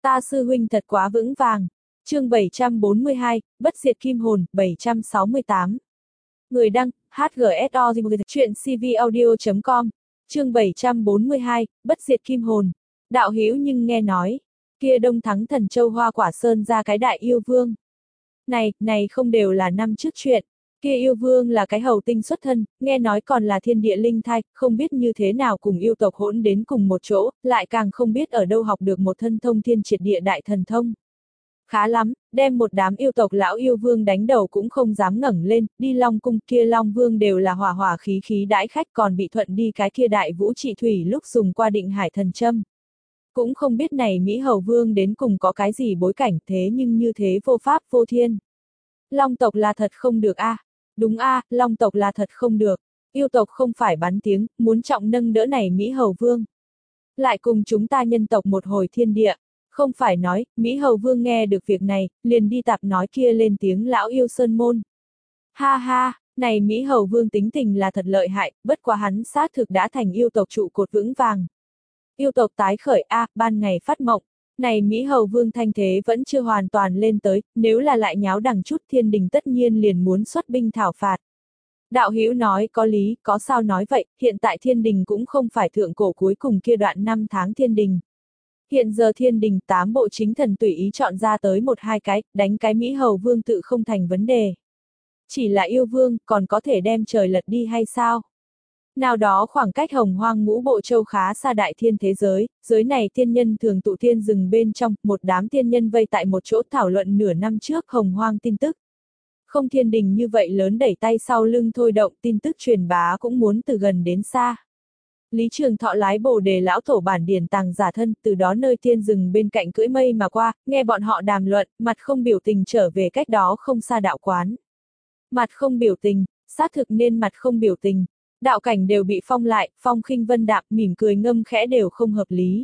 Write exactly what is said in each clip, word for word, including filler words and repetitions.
Ta sư huynh thật quá vững vàng. Chương bảy trăm bốn mươi hai, Bất diệt kim hồn, bảy trăm sáu mươi tám. Người đăng, hát giê ét o chuyện cvaudio chấm com. Chương bảy trăm bốn mươi hai, Bất diệt kim hồn. Đạo hữu nhưng nghe nói, kia Đông Thắng Thần Châu Hoa Quả Sơn ra cái đại yêu vương. Này, này không đều là năm trước chuyện. Kia yêu vương là cái hầu tinh xuất thân, nghe nói còn là thiên địa linh thai, không biết như thế nào cùng yêu tộc hỗn đến cùng một chỗ, lại càng không biết ở đâu học được một thân thông thiên triệt địa đại thần thông. Khá lắm, đem một đám yêu tộc lão yêu vương đánh đầu cũng không dám ngẩng lên, đi Long cung kia Long vương đều là hỏa hỏa khí khí đãi khách, còn bị thuận đi cái kia đại vũ trị thủy lúc dùng qua định hải thần châm. Cũng không biết này Mỹ hầu vương đến cùng có cái gì bối cảnh, thế nhưng như thế vô pháp vô thiên. Long tộc là thật không được a. À. Đúng a, à, Long tộc là thật không được. Yêu tộc không phải bắn tiếng, muốn trọng nâng đỡ này Mỹ hầu vương. Lại cùng chúng ta nhân tộc một hồi thiên địa. Không phải nói, Mỹ hầu vương nghe được việc này, liền đi tạp nói kia lên tiếng lão yêu sơn môn. Ha ha, này Mỹ hầu vương tính tình là thật lợi hại, bất quá hắn xác thực đã thành yêu tộc trụ cột vững vàng. Yêu tộc tái khởi a, à, ban ngày phát mộng. Này Mỹ hầu vương thanh thế vẫn chưa hoàn toàn lên tới, nếu là lại nháo đằng chút thiên đình tất nhiên liền muốn xuất binh thảo phạt. Đạo hữu nói có lý, có sao nói vậy, hiện tại thiên đình cũng không phải thượng cổ cuối cùng kia đoạn năm tháng thiên đình. Hiện giờ thiên đình tám bộ chính thần tùy ý chọn ra tới một hai cái, đánh cái Mỹ hầu vương tự không thành vấn đề. Chỉ là yêu vương, còn có thể đem trời lật đi hay sao? Nào đó khoảng cách hồng hoang ngũ bộ châu khá xa đại thiên thế giới, giới này thiên nhân thường tụ thiên rừng bên trong, một đám thiên nhân vây tại một chỗ thảo luận nửa năm trước hồng hoang tin tức. Không thiên đình như vậy lớn đẩy tay sau lưng thôi động, tin tức truyền bá cũng muốn từ gần đến xa. Lý Trường Thọ lái Bồ Đề lão tổ bản điển tàng giả thân, từ đó nơi thiên rừng bên cạnh cưỡi mây mà qua, nghe bọn họ đàm luận, mặt không biểu tình trở về cách đó không xa đạo quán. Mặt không biểu tình, xác thực nên mặt không biểu tình. Đạo cảnh đều bị phong lại, phong khinh vân đạm, mỉm cười ngâm khẽ đều không hợp lý.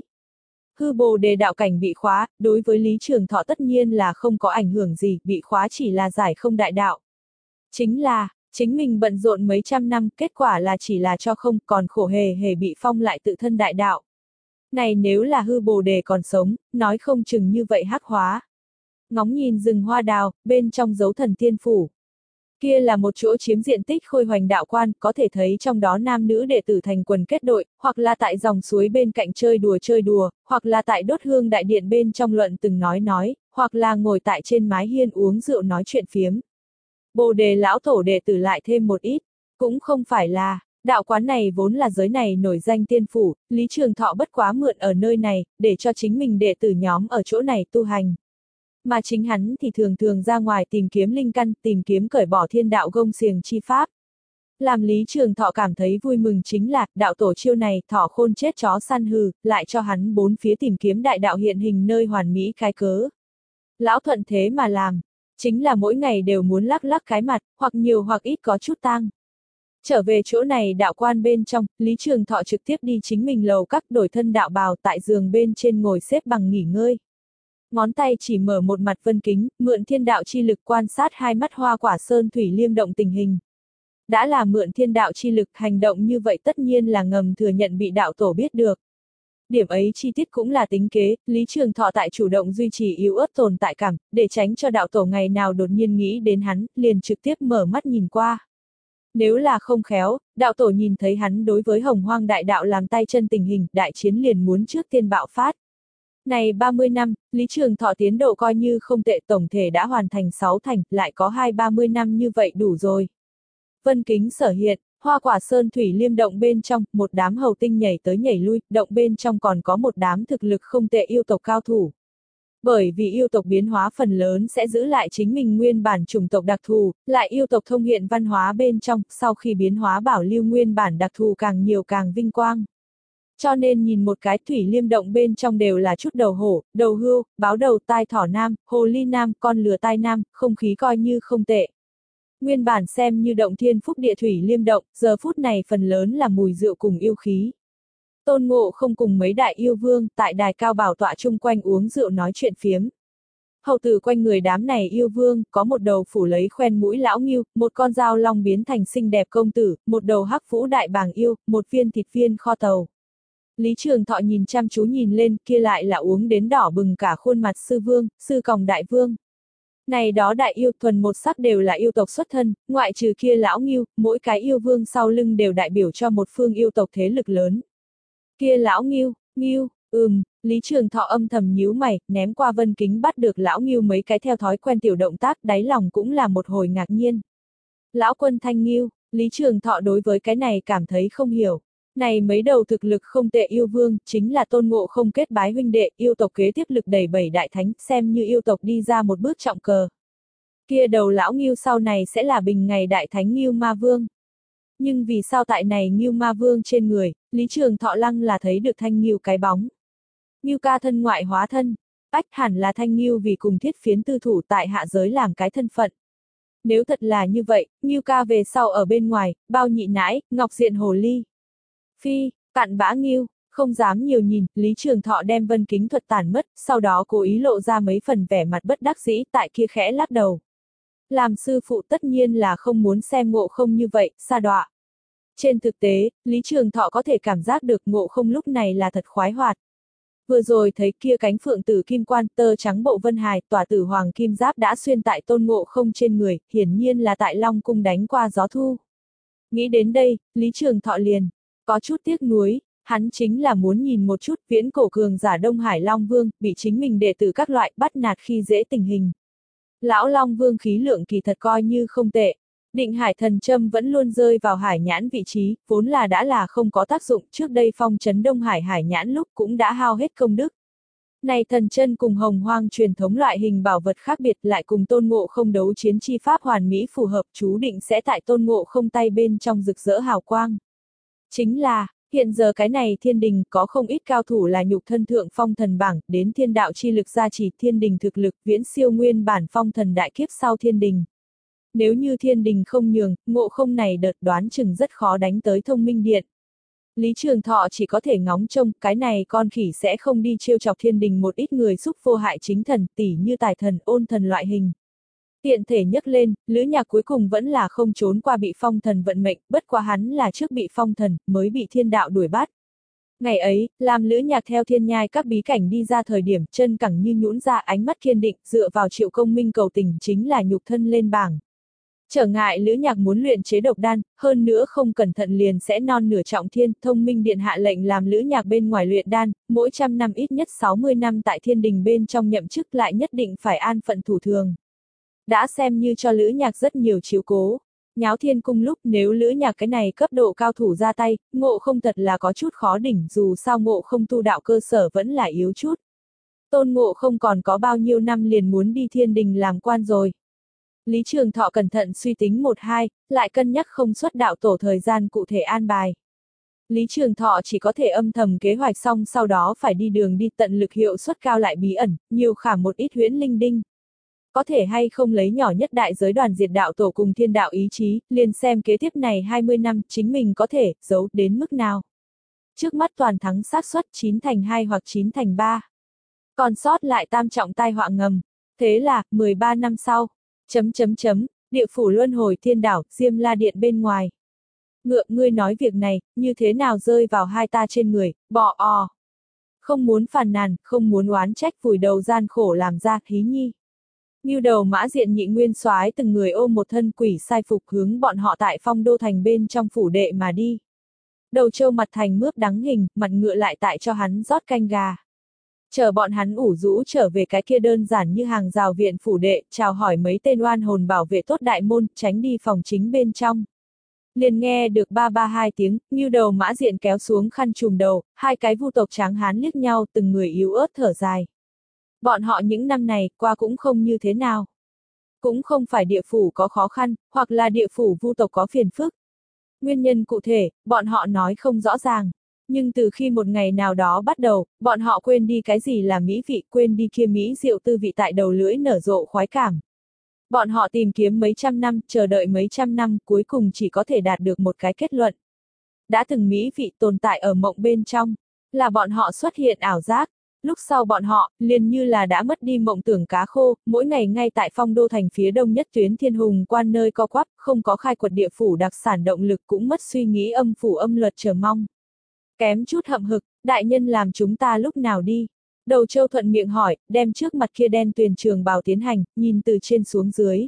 Hư Bồ Đề đạo cảnh bị khóa, đối với Lý Trường Thọ tất nhiên là không có ảnh hưởng gì, bị khóa chỉ là giải không đại đạo. Chính là, chính mình bận rộn mấy trăm năm, kết quả là chỉ là cho không, còn khổ hề hề bị phong lại tự thân đại đạo. Này nếu là Hư Bồ Đề còn sống, nói không chừng như vậy hắc hóa. Ngóng nhìn rừng hoa đào, bên trong dấu thần tiên phủ. Kia là một chỗ chiếm diện tích khôi hoành đạo quan, có thể thấy trong đó nam nữ đệ tử thành quần kết đội, hoặc là tại dòng suối bên cạnh chơi đùa chơi đùa, hoặc là tại đốt hương đại điện bên trong luận từng nói nói, hoặc là ngồi tại trên mái hiên uống rượu nói chuyện phiếm. Bồ Đề lão tổ đệ tử lại thêm một ít, cũng không phải là, đạo quán này vốn là giới này nổi danh tiên phủ, Lý Trường Thọ bất quá mượn ở nơi này, để cho chính mình đệ tử nhóm ở chỗ này tu hành. Mà chính hắn thì thường thường ra ngoài tìm kiếm linh căn, tìm kiếm cởi bỏ thiên đạo gông xiềng chi pháp. Làm Lý Trường Thọ cảm thấy vui mừng chính là, đạo tổ chiêu này, thọ khôn chết chó săn hừ, lại cho hắn bốn phía tìm kiếm đại đạo hiện hình nơi hoàn mỹ cái cớ. Lão thuận thế mà làm, chính là mỗi ngày đều muốn lắc lắc cái mặt, hoặc nhiều hoặc ít có chút tang. Trở về chỗ này đạo quan bên trong, Lý Trường Thọ trực tiếp đi chính mình lầu các đổi thân đạo bào tại giường bên trên ngồi xếp bằng nghỉ ngơi. Ngón tay chỉ mở một mặt vân kính, mượn thiên đạo chi lực quan sát hai mắt Hoa Quả Sơn thủy liêm động tình hình. Đã là mượn thiên đạo chi lực, hành động như vậy tất nhiên là ngầm thừa nhận bị đạo tổ biết được. Điểm ấy chi tiết cũng là tính kế, Lý Trường Thọ tại chủ động duy trì yếu ớt tồn tại cảm, để tránh cho đạo tổ ngày nào đột nhiên nghĩ đến hắn, liền trực tiếp mở mắt nhìn qua. Nếu là không khéo, đạo tổ nhìn thấy hắn đối với hồng hoang đại đạo làm tay chân tình hình, đại chiến liền muốn trước tiên bạo phát. Này ba mươi năm, Lý Trường Thọ tiến độ coi như không tệ, tổng thể đã hoàn thành sáu thành, lại có hai ba mươi năm như vậy đủ rồi. Vân kính sở hiện, Hoa Quả Sơn thủy liêm động bên trong, một đám hầu tinh nhảy tới nhảy lui, động bên trong còn có một đám thực lực không tệ yêu tộc cao thủ. Bởi vì yêu tộc biến hóa phần lớn sẽ giữ lại chính mình nguyên bản chủng tộc đặc thù, lại yêu tộc thông hiện văn hóa bên trong, sau khi biến hóa bảo lưu nguyên bản đặc thù càng nhiều càng vinh quang. Cho nên nhìn một cái thủy liêm động bên trong đều là chút đầu hổ, đầu hươu, báo đầu tai thỏ nam, hồ ly nam, con lừa tai nam, không khí coi như không tệ. Nguyên bản xem như động thiên phúc địa thủy liêm động, giờ phút này phần lớn là mùi rượu cùng yêu khí. Tôn Ngộ không cùng mấy đại yêu vương, tại đài cao bảo tọa chung quanh uống rượu nói chuyện phiếm. Hầu tử quanh người đám này yêu vương, có một đầu phủ lấy khoen mũi lão ngưu, một con dao long biến thành xinh đẹp công tử, một đầu hắc vũ đại bàng yêu, một viên thịt viên kho tàu. Lý Trường Thọ nhìn chăm chú nhìn lên, kia lại là uống đến đỏ bừng cả khuôn mặt sư vương, sư còng đại vương. Này đó đại yêu thuần một sắc đều là yêu tộc xuất thân, ngoại trừ kia lão Ngưu, mỗi cái yêu vương sau lưng đều đại biểu cho một phương yêu tộc thế lực lớn. Kia lão Ngưu, Ngưu, ừm, Lý Trường Thọ âm thầm nhíu mày, ném qua vân kính bắt được lão Ngưu mấy cái theo thói quen tiểu động tác, đáy lòng cũng là một hồi ngạc nhiên. Lão quân thanh Ngưu, Lý Trường Thọ đối với cái này cảm thấy không hiểu. Này mấy đầu thực lực không tệ yêu vương, chính là Tôn Ngộ Không kết bái huynh đệ, yêu tộc kế tiếp lực đẩy bảy đại thánh, xem như yêu tộc đi ra một bước trọng cờ. Kia đầu lão Ngưu sau này sẽ là bình ngày đại thánh Ngưu Ma Vương. Nhưng vì sao tại này Ngưu Ma Vương trên người, Lý Trường Thọ lăng là thấy được thanh Ngưu cái bóng. Ngưu ca thân ngoại hóa thân, ách hẳn là thanh Ngưu vì cùng thiết phiến tư thủ tại hạ giới làm cái thân phận. Nếu thật là như vậy, Ngưu ca về sau ở bên ngoài, bao nhị nãi, ngọc diện hồ ly. Phi, cặn bã Ngưu, không dám nhiều nhìn, Lý Trường Thọ đem vân kính thuật tản mất, sau đó cố ý lộ ra mấy phần vẻ mặt bất đắc dĩ, tại kia khẽ lắc đầu. Làm sư phụ tất nhiên là không muốn xem Ngộ Không như vậy, sa đọa. Trên thực tế, Lý Trường Thọ có thể cảm giác được Ngộ Không lúc này là thật khoái hoạt. Vừa rồi thấy kia cánh phượng tử kim quan tơ trắng bộ vân hài, tỏa tử hoàng kim giáp đã xuyên tại Tôn Ngộ Không trên người, hiển nhiên là tại Long Cung đánh qua gió thu. Nghĩ đến đây, Lý Trường Thọ liền có chút tiếc nuối, hắn chính là muốn nhìn một chút viễn cổ cường giả Đông Hải Long Vương, bị chính mình đệ tử các loại bắt nạt khi dễ tình hình. Lão Long Vương khí lượng kỳ thật coi như không tệ. Định hải thần châm vẫn luôn rơi vào hải nhãn vị trí, vốn là đã là không có tác dụng, trước đây phong trấn Đông Hải hải nhãn lúc cũng đã hao hết công đức. Này thần chân cùng hồng hoang truyền thống loại hình bảo vật khác biệt lại cùng Tôn Ngộ Không đấu chiến chi pháp hoàn mỹ phù hợp, chú định sẽ tại Tôn Ngộ Không tay bên trong rực rỡ hào quang. Chính là, hiện giờ cái này thiên đình có không ít cao thủ là nhục thân thượng phong thần bảng, đến thiên đạo chi lực gia trì thiên đình thực lực viễn siêu nguyên bản phong thần đại kiếp sau thiên đình. Nếu như thiên đình không nhường, Ngộ Không này đợt đoán chừng rất khó đánh tới thông minh điện. Lý Trường Thọ chỉ có thể ngóng trông, cái này con khỉ sẽ không đi trêu chọc thiên đình một ít người xúc vô hại chính thần, tỉ như tài thần, ôn thần loại hình. Tiện thể nhấc lên, Lữ Nhạc cuối cùng vẫn là không trốn qua bị phong thần vận mệnh, bất quá hắn là trước bị phong thần, mới bị thiên đạo đuổi bắt. Ngày ấy, làm Lữ Nhạc theo thiên nhai các bí cảnh đi ra thời điểm, chân cẳng như nhũn ra, ánh mắt kiên định, dựa vào Triệu Công Minh cầu tình chính là nhục thân lên bảng. Trở ngại Lữ Nhạc muốn luyện chế độc đan, hơn nữa không cẩn thận liền sẽ non nửa trọng thiên, Thông Minh Điện hạ lệnh làm Lữ Nhạc bên ngoài luyện đan, mỗi trăm năm ít nhất sáu mươi năm tại thiên đình bên trong nhậm chức lại nhất định phải an phận thủ thường. Đã xem như cho Lữ Nhạc rất nhiều chiếu cố. Nháo thiên cung lúc nếu Lữ Nhạc cái này cấp độ cao thủ ra tay, Ngộ Không thật là có chút khó đỉnh, dù sao Ngộ Không tu đạo cơ sở vẫn là yếu chút. Tôn Ngộ Không còn có bao nhiêu năm liền muốn đi thiên đình làm quan rồi. Lý Trường Thọ cẩn thận suy tính một hai, lại cân nhắc không xuất đạo tổ thời gian cụ thể an bài. Lý Trường Thọ chỉ có thể âm thầm kế hoạch xong sau đó phải đi đường đi tận lực hiệu suất cao lại bí ẩn, nhiều khả một ít huyễn linh đinh. Có thể hay không lấy nhỏ nhất đại giới đoàn diệt đạo tổ cùng thiên đạo ý chí, liền xem kế tiếp này hai mươi năm chính mình có thể giấu đến mức nào. Trước mắt toàn thắng xác suất chín thành hai hoặc chín thành ba. Còn sót lại tam trọng tai họa ngầm. Thế là, mười ba năm sau. Chấm chấm chấm, địa phủ luân hồi thiên đảo, Diêm La Điện bên ngoài. Ngựa, ngươi nói việc này, như thế nào rơi vào hai ta trên người, bò o. Không muốn phàn nàn, không muốn oán trách vùi đầu gian khổ làm ra, hí nhi. Ngưu đầu Mã Diện Nhị Nguyên soái từng người ôm một thân quỷ sai phục hướng bọn họ tại Phong Đô thành bên trong phủ đệ mà đi. Đầu trâu mặt thành mướp đắng hình, mặt ngựa lại tại cho hắn rót canh gà. Chờ bọn hắn ủ rũ trở về cái kia đơn giản như hàng rào viện phủ đệ, chào hỏi mấy tên oan hồn bảo vệ tốt đại môn, tránh đi phòng chính bên trong. Liền nghe được ba ba hai tiếng, Ngưu đầu Mã Diện kéo xuống khăn trùm đầu, hai cái vu tộc tráng hán liếc nhau, từng người yếu ớt thở dài. Bọn họ những năm này, qua cũng không như thế nào. Cũng không phải địa phủ có khó khăn, hoặc là địa phủ vu tộc có phiền phức. Nguyên nhân cụ thể, bọn họ nói không rõ ràng. Nhưng từ khi một ngày nào đó bắt đầu, bọn họ quên đi cái gì là mỹ vị, quên đi kia mỹ diệu tư vị tại đầu lưỡi nở rộ khoái cảm. Bọn họ tìm kiếm mấy trăm năm, chờ đợi mấy trăm năm, cuối cùng chỉ có thể đạt được một cái kết luận. Đã từng mỹ vị tồn tại ở mộng bên trong, là bọn họ xuất hiện ảo giác. Lúc sau bọn họ, liền như là đã mất đi mộng tưởng cá khô, mỗi ngày ngay tại Phong Đô thành phía đông nhất tuyến Thiên Hùng quan nơi co quắp, không có khai quật địa phủ đặc sản động lực cũng mất suy nghĩ âm phủ âm luật chờ mong. Kém chút hậm hực, đại nhân làm chúng ta lúc nào đi? Đầu Châu thuận miệng hỏi, đem trước mặt kia đen tuyền trường bào tiến hành, nhìn từ trên xuống dưới.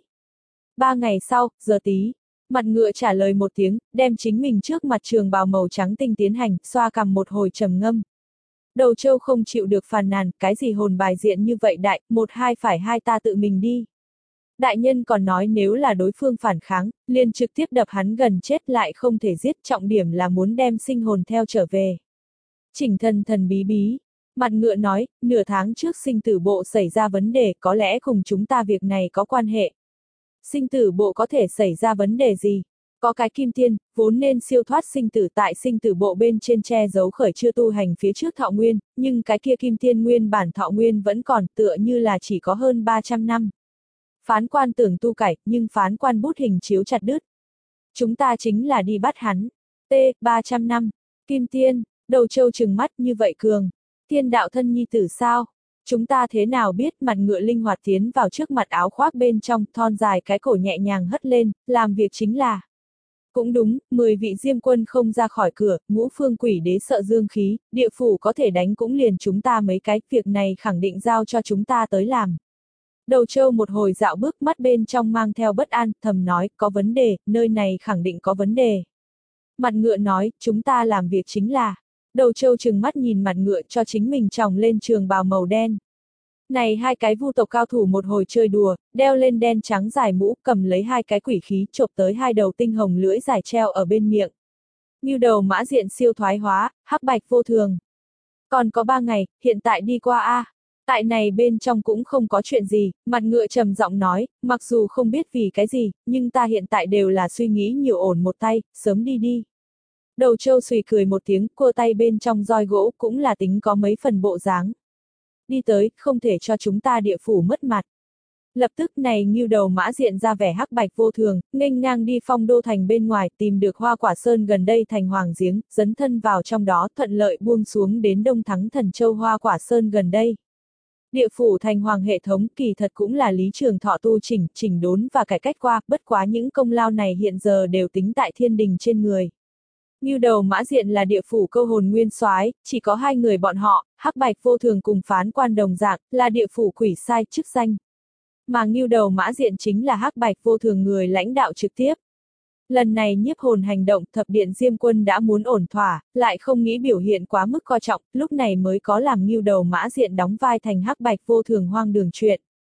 Ba ngày sau, giờ tí. Mặt ngựa trả lời một tiếng, đem chính mình trước mặt trường bào màu trắng tinh tiến hành, xoa cằm một hồi trầm ngâm. Đầu Châu không chịu được phàn nàn, cái gì hồn bài diện như vậy đại, một hai phải hai ta tự mình đi. Đại nhân còn nói nếu là đối phương phản kháng, liền trực tiếp đập hắn gần chết lại không thể giết, trọng điểm là muốn đem sinh hồn theo trở về. Chỉnh thần thần bí bí. Mặt ngựa nói, nửa tháng trước sinh tử bộ xảy ra vấn đề, có lẽ cùng chúng ta việc này có quan hệ. Sinh tử bộ có thể xảy ra vấn đề gì? Có cái kim tiên, vốn nên siêu thoát sinh tử tại sinh tử bộ bên trên che giấu khởi chưa tu hành phía trước thọ nguyên, nhưng cái kia kim tiên nguyên bản thọ nguyên vẫn còn tựa như là chỉ có hơn ba trăm năm. Phán quan tưởng tu cải, nhưng phán quan bút hình chiếu chặt đứt. Chúng ta chính là đi bắt hắn. T, ba trăm năm. Kim tiên, Đầu Châu trừng mắt như vậy cường. Thiên đạo thân nhi tử sao? Chúng ta thế nào biết? Mặt ngựa linh hoạt tiến vào trước mặt áo khoác bên trong, thon dài cái cổ nhẹ nhàng hất lên, làm việc chính là. Cũng đúng, mười vị diêm quân không ra khỏi cửa, ngũ phương quỷ đế sợ dương khí, địa phủ có thể đánh cũng liền chúng ta mấy cái, việc này khẳng định giao cho chúng ta tới làm. Đầu Châu một hồi dạo bước, mắt bên trong mang theo bất an, thầm nói, có vấn đề, nơi này khẳng định có vấn đề. Mặt ngựa nói, chúng ta làm việc chính là. Đầu Châu trừng mắt nhìn mặt ngựa cho chính mình tròng lên trường bào màu đen. Này hai cái vu tộc cao thủ một hồi chơi đùa, đeo lên đen trắng dài mũ, cầm lấy hai cái quỷ khí chộp tới hai đầu tinh hồng lưỡi dài treo ở bên miệng. Ngưu đầu mã diện siêu thoái hóa, hắc bạch vô thường. Còn có ba ngày, hiện tại đi qua a. À. Tại này bên trong cũng không có chuyện gì, mặt ngựa trầm giọng nói, mặc dù không biết vì cái gì, nhưng ta hiện tại đều là suy nghĩ nhiều ổn một tay, sớm đi đi. Đầu Châu xùy cười một tiếng, cua tay bên trong roi gỗ cũng là tính có mấy phần bộ dáng. Đi tới, không thể cho chúng ta địa phủ mất mặt. Lập tức này Ngưu đầu mã diện ra vẻ hắc bạch vô thường, nghênh ngang đi phong đô thành bên ngoài, tìm được hoa quả sơn gần đây thành hoàng giếng, dấn thân vào trong đó, thuận lợi buông xuống đến Đông Thắng Thần Châu hoa quả sơn gần đây. Địa phủ thành hoàng hệ thống kỳ thật cũng là Lý Trường Thọ tu chỉnh, chỉnh đốn và cải cách qua, bất quá những công lao này hiện giờ đều tính tại thiên đình trên người. Ngưu đầu mã diện là địa phủ câu hồn nguyên soái, chỉ có hai người bọn họ, hắc bạch vô thường cùng phán quan đồng dạng, là địa phủ quỷ sai chức danh. Mà Ngưu đầu mã diện chính là hắc bạch vô thường người lãnh đạo trực tiếp. Lần này nhiếp hồn hành động thập điện diêm quân đã muốn ổn thỏa, lại không nghĩ biểu hiện quá mức coi trọng, lúc này mới có làm Ngưu đầu mã diện đóng vai thành hắc bạch vô thường hoang đường chuyện.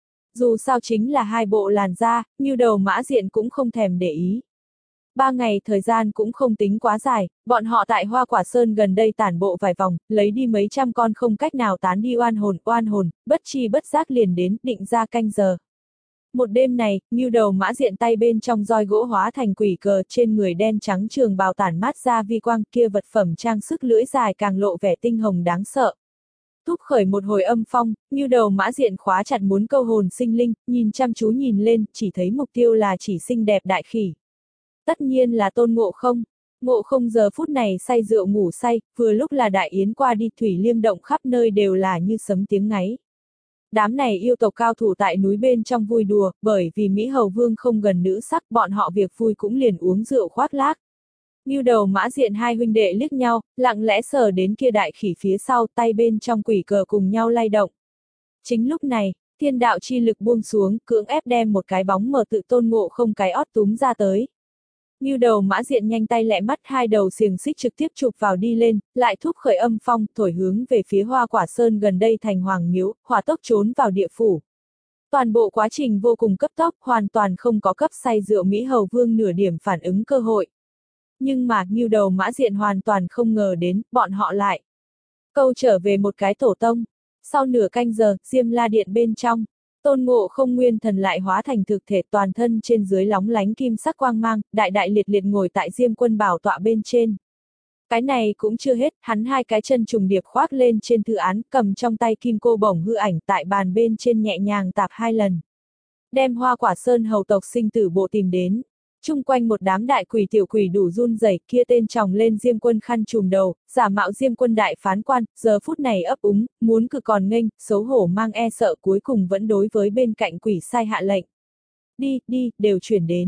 Dù sao chính là hai bộ làn da, Ngưu đầu mã diện cũng không thèm để ý. Ba ngày thời gian cũng không tính quá dài, bọn họ tại Hoa Quả Sơn gần đây tản bộ vài vòng, lấy đi mấy trăm con không cách nào tán đi oan hồn, oan hồn, bất chi bất giác liền đến, định ra canh giờ. Một đêm này, Ngưu đầu mã diện tay bên trong roi gỗ hóa thành quỷ cờ, trên người đen trắng trường bào tản mát ra vi quang, kia vật phẩm trang sức lưỡi dài càng lộ vẻ tinh hồng đáng sợ. Thúc khởi một hồi âm phong, Ngưu đầu mã diện khóa chặt muốn câu hồn sinh linh, nhìn chăm chú nhìn lên, chỉ thấy mục tiêu là chỉ xinh đẹp đại khỉ. Tất nhiên là Tôn Ngộ Không. Ngộ Không giờ phút này say rượu ngủ say, vừa lúc là đại yến qua đi, thủy liêm động khắp nơi đều là như sấm tiếng ngáy. Đám này yêu tộc cao thủ tại núi bên trong vui đùa, bởi vì Mỹ Hầu Vương không gần nữ sắc, bọn họ việc vui cũng liền uống rượu khoác lác. Ngưu đầu mã diện hai huynh đệ liếc nhau, lặng lẽ sờ đến kia đại khỉ phía sau, tay bên trong quỷ cờ cùng nhau lay động. Chính lúc này, thiên đạo chi lực buông xuống, cưỡng ép đem một cái bóng mờ tự Tôn Ngộ Không cái ót túm ra tới. Ngưu đầu mã diện nhanh tay lẹ mắt, hai đầu xiềng xích trực tiếp chụp vào đi lên, lại thúc khởi âm phong, thổi hướng về phía Hoa Quả Sơn gần đây thành hoàng miếu, hỏa tốc trốn vào địa phủ. Toàn bộ quá trình vô cùng cấp tốc, hoàn toàn không có cấp say rượu Mỹ Hầu Vương nửa điểm phản ứng cơ hội. Nhưng mà, Ngưu đầu mã diện hoàn toàn không ngờ đến, bọn họ lại câu trở về một cái tổ tông. Sau nửa canh giờ, Diêm La Điện bên trong, Tôn Ngộ Không nguyên thần lại hóa thành thực thể, toàn thân trên dưới lóng lánh kim sắc quang mang, đại đại liệt liệt ngồi tại Diêm Quân bảo tọa bên trên. Cái này cũng chưa hết, hắn hai cái chân trùng điệp khoác lên trên thư án, cầm trong tay kim cô bổng hư ảnh tại bàn bên trên nhẹ nhàng tạp hai lần. Đem Hoa Quả Sơn hầu tộc sinh tử bộ tìm đến. Chung quanh một đám đại quỷ tiểu quỷ đủ run rẩy, kia tên chồng lên Diêm Quân khăn trùm đầu, giả mạo Diêm Quân đại phán quan, giờ phút này ấp úng, muốn cực còn nghênh, xấu hổ mang e sợ, cuối cùng vẫn đối với bên cạnh quỷ sai hạ lệnh. Đi, đi, đều chuyển đến.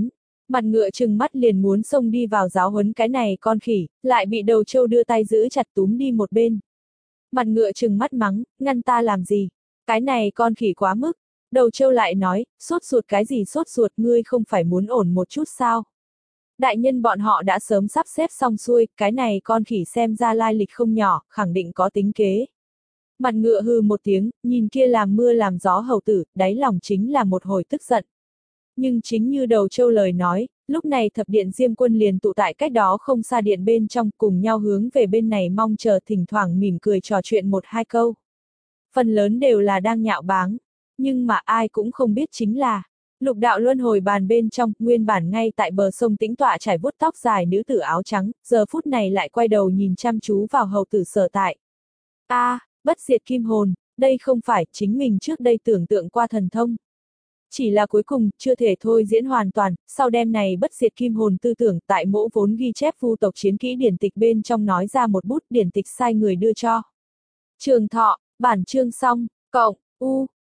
Mặt ngựa trừng mắt liền muốn xông đi vào giáo huấn cái này con khỉ, lại bị đầu trâu đưa tay giữ chặt túm đi một bên. Mặt ngựa trừng mắt mắng, ngăn ta làm gì? Cái này con khỉ quá mức. Đầu trâu lại nói, sốt ruột cái gì sốt ruột, ngươi không phải muốn ổn một chút sao? Đại nhân bọn họ đã sớm sắp xếp xong xuôi, cái này con khỉ xem ra lai lịch không nhỏ, khẳng định có tính kế. Mặt ngựa hừ một tiếng, nhìn kia làm mưa làm gió hầu tử, đáy lòng chính là một hồi tức giận. Nhưng chính như đầu trâu lời nói, lúc này thập điện diêm quân liền tụ tại cách đó không xa điện bên trong, cùng nhau hướng về bên này mong chờ, thỉnh thoảng mỉm cười trò chuyện một hai câu. Phần lớn đều là đang nhạo báng, nhưng mà ai cũng không biết chính là, lục đạo luân hồi bàn bên trong, nguyên bản ngay tại bờ sông tĩnh tọa trải vuốt tóc dài nữ tử áo trắng, giờ phút này lại quay đầu nhìn chăm chú vào hầu tử sở tại. A, à, bất diệt kim hồn, đây không phải chính mình trước đây tưởng tượng qua thần thông. Chỉ là cuối cùng, chưa thể thôi diễn hoàn toàn, sau đêm này bất diệt kim hồn tư tưởng tại mỗ vốn ghi chép vu tộc chiến kỹ điển tịch bên trong nói ra một bút điển tịch sai người đưa cho. Trường thọ, bản chương xong, cộng, u,